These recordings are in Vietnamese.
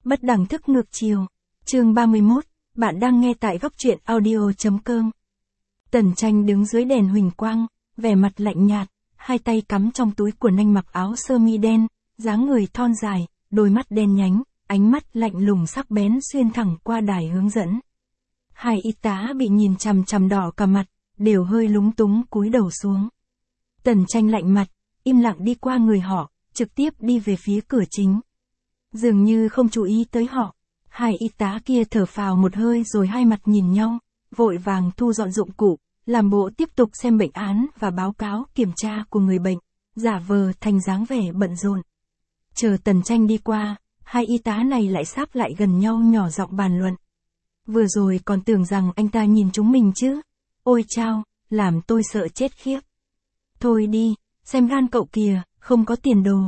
Bất đẳng thức ngược chiều. Chương 31, bạn đang nghe tại góc truyện audio.com. Tần Tranh đứng dưới đèn huỳnh quang, vẻ mặt lạnh nhạt, hai tay cắm trong túi quần anh mặc áo sơ mi đen, dáng người thon dài, đôi mắt đen nhánh, ánh mắt lạnh lùng sắc bén xuyên thẳng qua đài hướng dẫn. Hai y tá bị nhìn chằm chằm đỏ cả mặt, đều hơi lúng túng cúi đầu xuống. Tần Tranh lạnh mặt, im lặng đi qua người họ, trực tiếp đi về phía cửa chính. Dường như không chú ý tới họ, hai y tá kia thở phào một hơi rồi hai mặt nhìn nhau, vội vàng thu dọn dụng cụ, làm bộ tiếp tục xem bệnh án và báo cáo kiểm tra của người bệnh, giả vờ thành dáng vẻ bận rộn. Chờ Tần Tranh đi qua, hai y tá này lại sáp lại gần nhau nhỏ giọng bàn luận. Vừa rồi còn tưởng rằng anh ta nhìn chúng mình chứ. Ôi chao, làm tôi sợ chết khiếp. Thôi đi, xem gan cậu kìa, không có tiền đồ.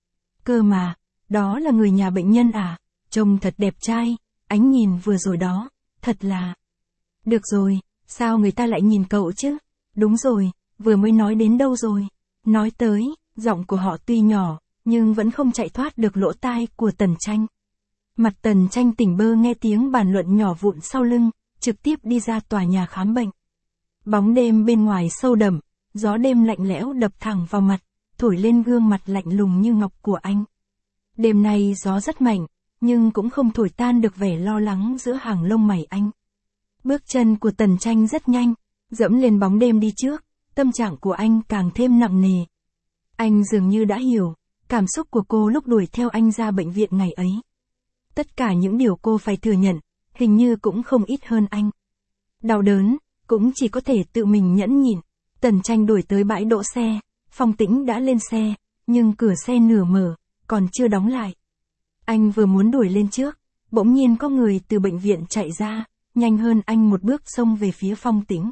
Cơ mà, đó là người nhà bệnh nhân à, trông thật đẹp trai, ánh nhìn vừa rồi đó, thật là... Được rồi, sao người ta lại nhìn cậu chứ? Đúng rồi, vừa mới nói đến đâu rồi? Nói tới, giọng của họ tuy nhỏ, nhưng vẫn không chạy thoát được lỗ tai của Tần Tranh. Mặt Tần Tranh tỉnh bơ nghe tiếng bàn luận nhỏ vụn sau lưng, trực tiếp đi ra tòa nhà khám bệnh. Bóng đêm bên ngoài sâu đậm, gió đêm lạnh lẽo đập thẳng vào mặt, thổi lên gương mặt lạnh lùng như ngọc của anh. Đêm nay gió rất mạnh, nhưng cũng không thổi tan được vẻ lo lắng giữa hàng lông mày anh. Bước chân của Tần Tranh rất nhanh, dẫm lên bóng đêm đi trước, tâm trạng của anh càng thêm nặng nề. Anh dường như đã hiểu, cảm xúc của cô lúc đuổi theo anh ra bệnh viện ngày ấy. Tất cả những điều cô phải thừa nhận, hình như cũng không ít hơn anh. Đau đớn, cũng chỉ có thể tự mình nhẫn nhịn. Tần Tranh đuổi tới bãi đỗ xe, Phong Tĩnh đã lên xe, nhưng cửa xe nửa mở, còn chưa đóng lại. Anh vừa muốn đuổi lên trước, bỗng nhiên có người từ bệnh viện chạy ra, nhanh hơn anh một bước xông về phía Phong Tĩnh.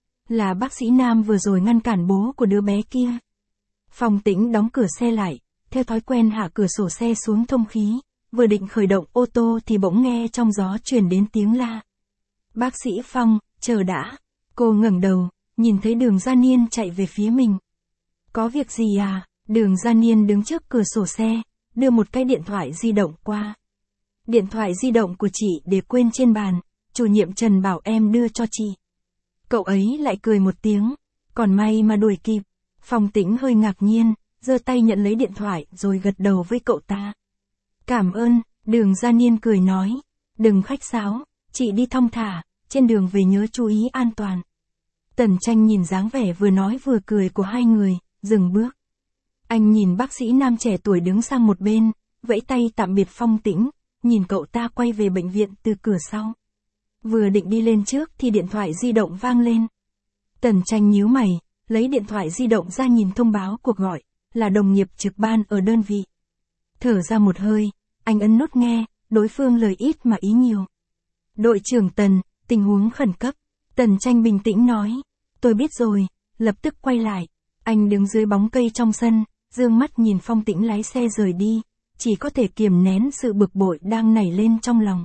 Là bác sĩ Nam vừa rồi ngăn cản bố của đứa bé kia. Phong Tĩnh đóng cửa xe lại, theo thói quen hạ cửa sổ xe xuống thông khí, vừa định khởi động ô tô thì bỗng nghe trong gió truyền đến tiếng la. Bác sĩ Phong, chờ đã. Cô ngẩng đầu, nhìn thấy Đường Gia Niên chạy về phía mình. Có việc gì à? Đường Gia Niên đứng trước cửa sổ xe, đưa một cái điện thoại di động qua. Điện thoại di động của chị để quên trên bàn, chủ nhiệm Trần bảo em đưa cho chị. Cậu ấy lại cười một tiếng, còn may mà đuổi kịp. Phong Tĩnh hơi ngạc nhiên, giơ tay nhận lấy điện thoại rồi gật đầu với cậu ta. Cảm ơn, Đường Gia Niên cười nói, đừng khách sáo, chị đi thong thả, trên đường về nhớ chú ý an toàn. Tần Tranh nhìn dáng vẻ vừa nói vừa cười của hai người, dừng bước. Anh nhìn bác sĩ Nam trẻ tuổi đứng sang một bên, vẫy tay tạm biệt Phong Tĩnh, nhìn cậu ta quay về bệnh viện từ cửa sau. Vừa định đi lên trước thì điện thoại di động vang lên. Tần Tranh nhíu mày, lấy điện thoại di động ra nhìn thông báo cuộc gọi, là đồng nghiệp trực ban ở đơn vị. Thở ra một hơi, anh ấn nút nghe, đối phương lời ít mà ý nhiều. Đội trưởng Tần, tình huống khẩn cấp. Tần Tranh bình tĩnh nói, tôi biết rồi, lập tức quay lại. Anh đứng dưới bóng cây trong sân, dương mắt nhìn Phong Tĩnh lái xe rời đi, chỉ có thể kiềm nén sự bực bội đang nảy lên trong lòng.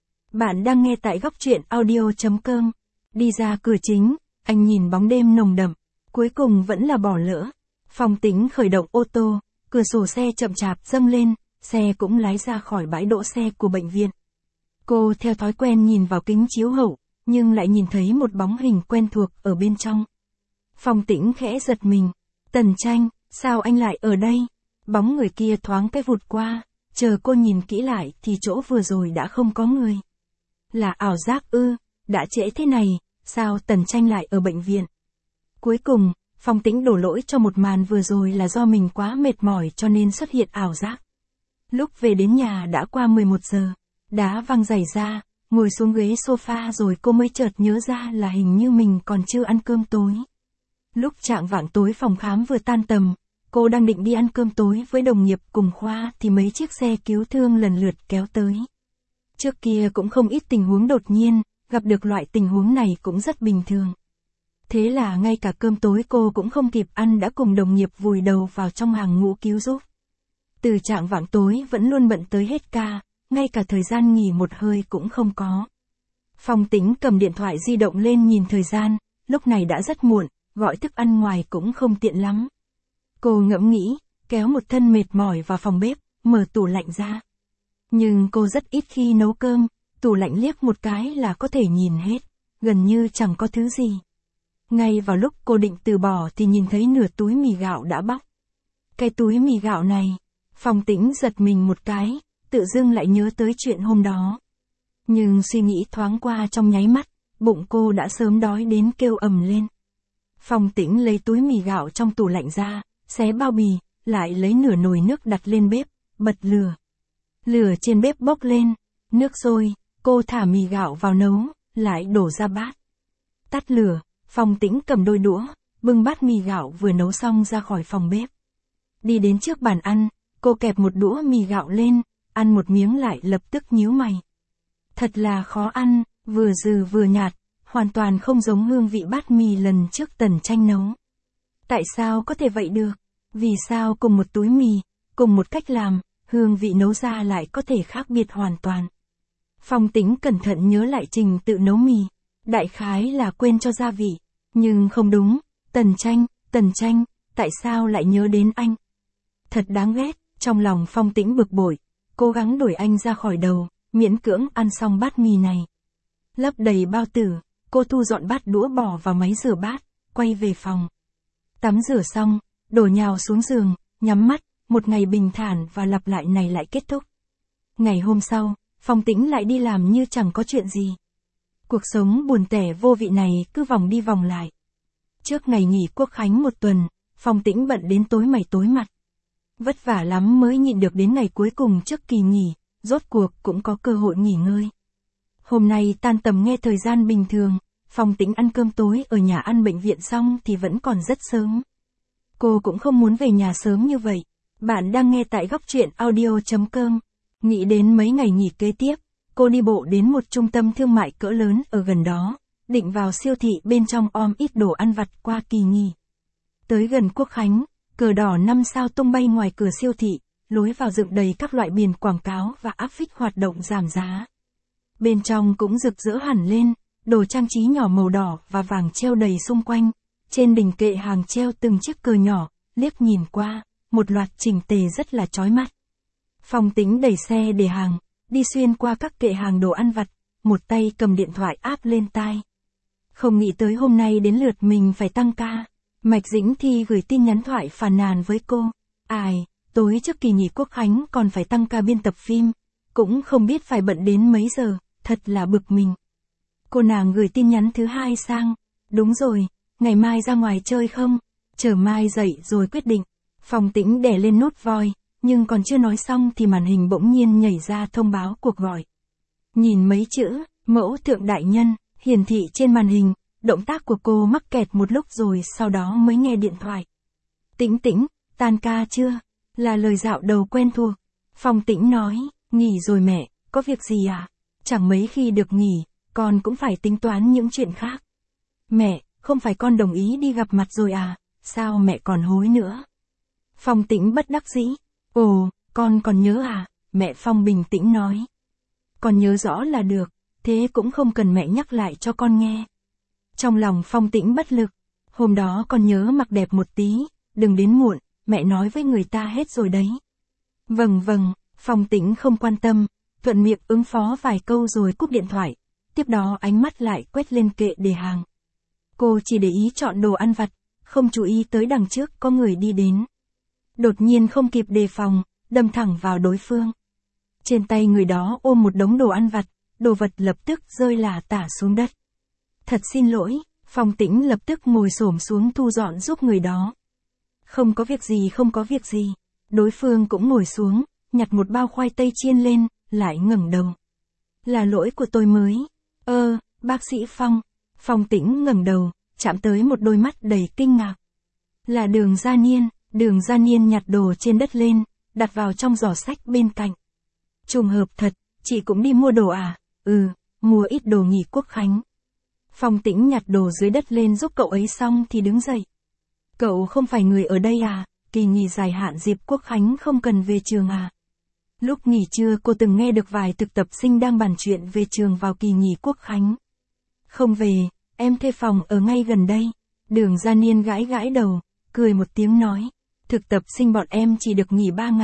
Bạn đang nghe tại góc truyện audio.com. Đi ra cửa chính, anh nhìn bóng đêm nồng đậm, cuối cùng vẫn là bỏ lỡ. Phong Tĩnh khởi động ô tô, cửa sổ xe chậm chạp dâng lên, xe cũng lái ra khỏi bãi đỗ xe của bệnh viện. Cô theo thói quen nhìn vào kính chiếu hậu, nhưng lại nhìn thấy một bóng hình quen thuộc ở bên trong. Phong Tĩnh khẽ giật mình. Tần Tranh, sao anh lại ở đây? Bóng người kia thoáng cái vụt qua, chờ cô nhìn kỹ lại thì chỗ vừa rồi đã không có người. Là ảo giác ư? Đã trễ thế này, sao Tần Tranh lại ở bệnh viện? Cuối cùng, Phong Tĩnh đổ lỗi cho một màn vừa rồi là do mình quá mệt mỏi cho nên xuất hiện ảo giác. Lúc về đến nhà đã qua 11 giờ, đá văng giày ra, ngồi xuống ghế sofa rồi cô mới chợt nhớ ra là hình như mình còn chưa ăn cơm tối. Lúc chạng vạng tối phòng khám vừa tan tầm, cô đang định đi ăn cơm tối với đồng nghiệp cùng khoa thì mấy chiếc xe cứu thương lần lượt kéo tới. Trước kia cũng không ít tình huống đột nhiên, gặp được loại tình huống này cũng rất bình thường. Thế là ngay cả cơm tối cô cũng không kịp ăn đã cùng đồng nghiệp vùi đầu vào trong hàng ngũ cứu giúp. Từ chạng vạng tối vẫn luôn bận tới hết ca, ngay cả thời gian nghỉ một hơi cũng không có. Phong Tĩnh cầm điện thoại di động lên nhìn thời gian, lúc này đã rất muộn, gọi thức ăn ngoài cũng không tiện lắm. Cô ngẫm nghĩ, kéo một thân mệt mỏi vào phòng bếp, mở tủ lạnh ra. Nhưng cô rất ít khi nấu cơm, tủ lạnh liếc một cái là có thể nhìn hết, gần như chẳng có thứ gì. Ngay vào lúc cô định từ bỏ thì nhìn thấy nửa túi mì gạo đã bóc. Cái túi mì gạo này, Phong Tĩnh giật mình một cái, tự dưng lại nhớ tới chuyện hôm đó. Nhưng suy nghĩ thoáng qua trong nháy mắt, bụng cô đã sớm đói đến kêu ầm lên. Phong Tĩnh lấy túi mì gạo trong tủ lạnh ra, xé bao bì, lại lấy nửa nồi nước đặt lên bếp, bật lửa. Lửa trên bếp bốc lên, nước sôi, cô thả mì gạo vào nấu, lại đổ ra bát. Tắt lửa, Phong Tĩnh cầm đôi đũa, bưng bát mì gạo vừa nấu xong ra khỏi phòng bếp. Đi đến trước bàn ăn, cô kẹp một đũa mì gạo lên, ăn một miếng lại lập tức nhíu mày. Thật là khó ăn, vừa dừ vừa nhạt, hoàn toàn không giống hương vị bát mì lần trước Tần Tranh nấu. Tại sao có thể vậy được? Vì sao cùng một túi mì, cùng một cách làm, hương vị nấu ra lại có thể khác biệt hoàn toàn? Phong Tĩnh cẩn thận nhớ lại trình tự nấu mì, đại khái là quên cho gia vị, nhưng không đúng, Tần Tranh, tại sao lại nhớ đến anh? Thật đáng ghét, trong lòng Phong Tĩnh bực bội, cố gắng đuổi anh ra khỏi đầu, miễn cưỡng ăn xong bát mì này. Lấp đầy bao tử, cô thu dọn bát đũa bỏ vào máy rửa bát, quay về phòng. Tắm rửa xong, đổ nhào xuống giường, nhắm mắt, một ngày bình thản và lặp lại này lại kết thúc. Ngày hôm sau, Phong Tĩnh lại đi làm như chẳng có chuyện gì. Cuộc sống buồn tẻ vô vị này cứ vòng đi vòng lại. Trước ngày nghỉ Quốc khánh một tuần, Phong Tĩnh bận đến tối mày tối mặt. Vất vả lắm mới nhịn được đến ngày cuối cùng trước kỳ nghỉ, rốt cuộc cũng có cơ hội nghỉ ngơi. Hôm nay tan tầm nghe thời gian bình thường, Phong Tĩnh ăn cơm tối ở nhà ăn bệnh viện xong thì vẫn còn rất sớm. Cô cũng không muốn về nhà sớm như vậy. Bạn đang nghe tại góc truyện audio.com. Nghĩ đến mấy ngày nghỉ kế tiếp, cô đi bộ đến một trung tâm thương mại cỡ lớn ở gần đó, định vào siêu thị bên trong ít đồ ăn vặt qua kỳ nghỉ. Tới gần Quốc khánh, cờ đỏ 5 sao tung bay ngoài cửa siêu thị, lối vào dựng đầy các loại biển quảng cáo và áp phích hoạt động giảm giá. Bên trong cũng rực rỡ hẳn lên, đồ trang trí nhỏ màu đỏ và vàng treo đầy xung quanh, trên đỉnh kệ hàng treo từng chiếc cờ nhỏ, liếc nhìn qua, một loạt chỉnh tề rất là chói mắt. Phong Tĩnh đẩy xe để hàng, đi xuyên qua các kệ hàng đồ ăn vặt, một tay cầm điện thoại áp lên tai. Không nghĩ tới hôm nay đến lượt mình phải tăng ca. Mạch Dĩnh Thi gửi tin nhắn thoại phàn nàn với cô. Ai, tối trước kỳ nghỉ Quốc khánh còn phải tăng ca biên tập phim, cũng không biết phải bận đến mấy giờ, thật là bực mình. Cô nàng gửi tin nhắn thứ hai sang. Đúng rồi, ngày mai ra ngoài chơi không? Chờ mai dậy rồi quyết định. Phong Tĩnh đè lên nút voi, nhưng còn chưa nói xong thì màn hình bỗng nhiên nhảy ra thông báo cuộc gọi. Nhìn mấy chữ, mẫu thượng đại nhân, hiển thị trên màn hình, động tác của cô mắc kẹt một lúc rồi sau đó mới nghe điện thoại. Tĩnh Tĩnh, tan ca chưa? Là lời dạo đầu quen thuộc. Phong Tĩnh nói, nghỉ rồi mẹ, có việc gì à? Chẳng mấy khi được nghỉ, con cũng phải tính toán những chuyện khác. Mẹ, không phải con đồng ý đi gặp mặt rồi à? Sao mẹ còn hối nữa? Phong Tĩnh bất đắc dĩ. Ồ, con còn nhớ à? Mẹ Phong bình tĩnh nói. Con nhớ rõ là được, thế cũng không cần mẹ nhắc lại cho con nghe. Trong lòng Phong Tĩnh bất lực. Hôm đó con nhớ mặc đẹp một tí, đừng đến muộn, mẹ nói với người ta hết rồi đấy. Vâng, Phong Tĩnh không quan tâm, thuận miệng ứng phó vài câu rồi cúp điện thoại. Tiếp đó ánh mắt lại quét lên kệ để hàng. Cô chỉ để ý chọn đồ ăn vặt, không chú ý tới đằng trước có người đi đến. Đột nhiên không kịp đề phòng, đâm thẳng vào đối phương. Trên tay người đó ôm một đống đồ ăn vặt, đồ vật lập tức rơi lả tả xuống đất. Thật xin lỗi, Phong Tĩnh lập tức ngồi xổm xuống thu dọn giúp người đó. Không có việc gì. Đối phương cũng ngồi xuống, nhặt một bao khoai tây chiên lên, lại ngẩng đầu. Là lỗi của tôi mới. Bác sĩ Phong. Phong Tĩnh ngẩng đầu, chạm tới một đôi mắt đầy kinh ngạc. Là Đường Gia Niên nhặt đồ trên đất lên, đặt vào trong giỏ sách bên cạnh. Trùng hợp thật, chị cũng đi mua đồ à? Mua ít đồ nghỉ Quốc khánh. Phong Tĩnh nhặt đồ dưới đất lên giúp cậu ấy xong thì đứng dậy. Cậu không phải người ở đây à? Kỳ nghỉ dài hạn dịp Quốc khánh không cần về trường à? Lúc nghỉ trưa cô từng nghe được vài thực tập sinh đang bàn chuyện về trường vào kỳ nghỉ Quốc khánh. Không về, em thuê phòng ở ngay gần đây. Đường Gia Niên gãi đầu, cười một tiếng nói. Thực tập sinh bọn em chỉ được nghỉ 3 ngày,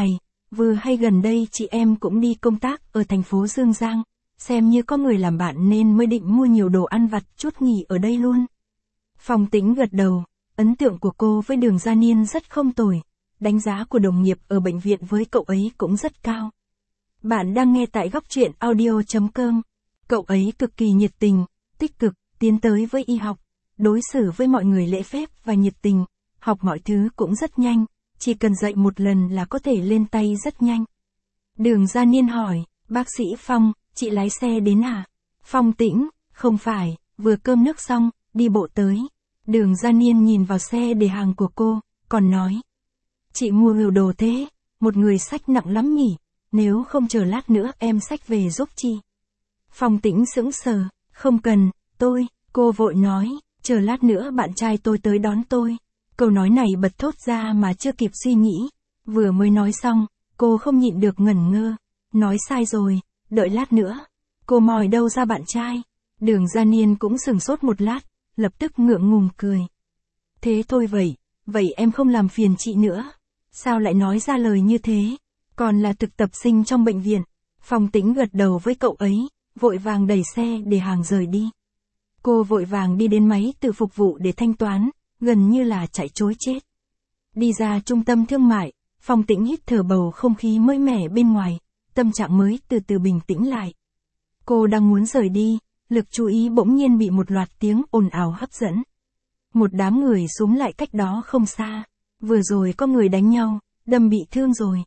vừa hay gần đây chị em cũng đi công tác ở thành phố Dương Giang, xem như có người làm bạn nên mới định mua nhiều đồ ăn vặt chút nghỉ ở đây luôn. Phong Tĩnh gật đầu, ấn tượng của cô với Đường Gia Niên rất không tồi, đánh giá của đồng nghiệp ở bệnh viện với cậu ấy cũng rất cao. Bạn đang nghe tại góc truyện audio.com. Cậu ấy cực kỳ nhiệt tình, tích cực, tiến tới với y học, đối xử với mọi người lễ phép và nhiệt tình, học mọi thứ cũng rất nhanh, chỉ cần dạy một lần là có thể lên tay rất nhanh. Đường Gia Niên hỏi, bác sĩ Phong, chị lái xe đến à? Phong Tĩnh, không phải, vừa cơm nước xong, đi bộ tới. Đường Gia Niên nhìn vào xe để hàng của cô, còn nói. Chị mua nhiều đồ thế, một người xách nặng lắm nhỉ, nếu không chờ lát nữa em xách về giúp chị. Phong Tĩnh sững sờ, không cần, cô vội nói, chờ lát nữa bạn trai tôi tới đón tôi. Câu nói này bật thốt ra mà chưa kịp suy nghĩ, vừa mới nói xong, cô không nhịn được ngẩn ngơ, nói sai rồi, đợi lát nữa. Cô mòi đâu ra bạn trai? Đường Gia Niên cũng sửng sốt một lát, lập tức ngượng ngùng cười. Thế thôi vậy em không làm phiền chị nữa. Sao lại nói ra lời như thế? Còn là thực tập sinh trong bệnh viện. Phong Tĩnh gật đầu với cậu ấy, vội vàng đẩy xe để hàng rời đi. Cô vội vàng đi đến máy tự phục vụ để thanh toán, gần như là chạy trối chết. Đi ra trung tâm thương mại, Phong Tĩnh hít thở bầu không khí mới mẻ bên ngoài, tâm trạng mới từ từ bình tĩnh lại. Cô đang muốn rời đi, lực chú ý bỗng nhiên bị một loạt tiếng ồn ào hấp dẫn. Một đám người xúm lại cách đó không xa. Vừa rồi có người đánh nhau, đâm bị thương rồi.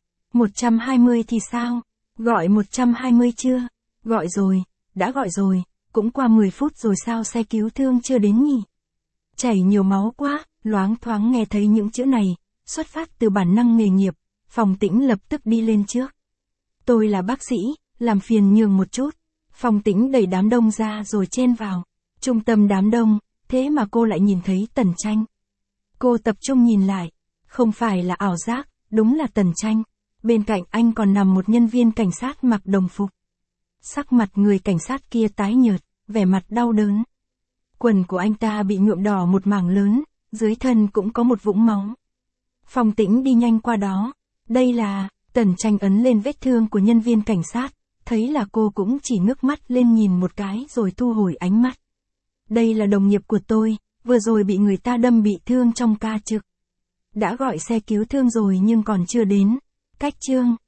120 thì sao? Gọi 120 chưa? Gọi rồi, đã gọi rồi, cũng qua 10 phút rồi sao xe cứu thương chưa đến nhỉ? Chảy nhiều máu quá, loáng thoáng nghe thấy những chữ này, xuất phát từ bản năng nghề nghiệp, Phong Tĩnh lập tức đi lên trước. Tôi là bác sĩ, làm phiền nhường một chút. Phong Tĩnh đẩy đám đông ra rồi chen vào. Trung tâm đám đông, thế mà cô lại nhìn thấy Tần Tranh. Cô tập trung nhìn lại, không phải là ảo giác, đúng là Tần Tranh. Bên cạnh anh còn nằm một nhân viên cảnh sát mặc đồng phục. Sắc mặt người cảnh sát kia tái nhợt, vẻ mặt đau đớn. Quần của anh ta bị nhuộm đỏ một mảng lớn, dưới thân cũng có một vũng máu. Phong Tĩnh đi nhanh qua đó. Đây là, Tần Tranh ấn lên vết thương của nhân viên cảnh sát, thấy là cô cũng chỉ ngước mắt lên nhìn một cái rồi thu hồi ánh mắt. Đây là đồng nghiệp của tôi, vừa rồi bị người ta đâm bị thương trong ca trực. Đã gọi xe cứu thương rồi nhưng còn chưa đến. Cách Trương,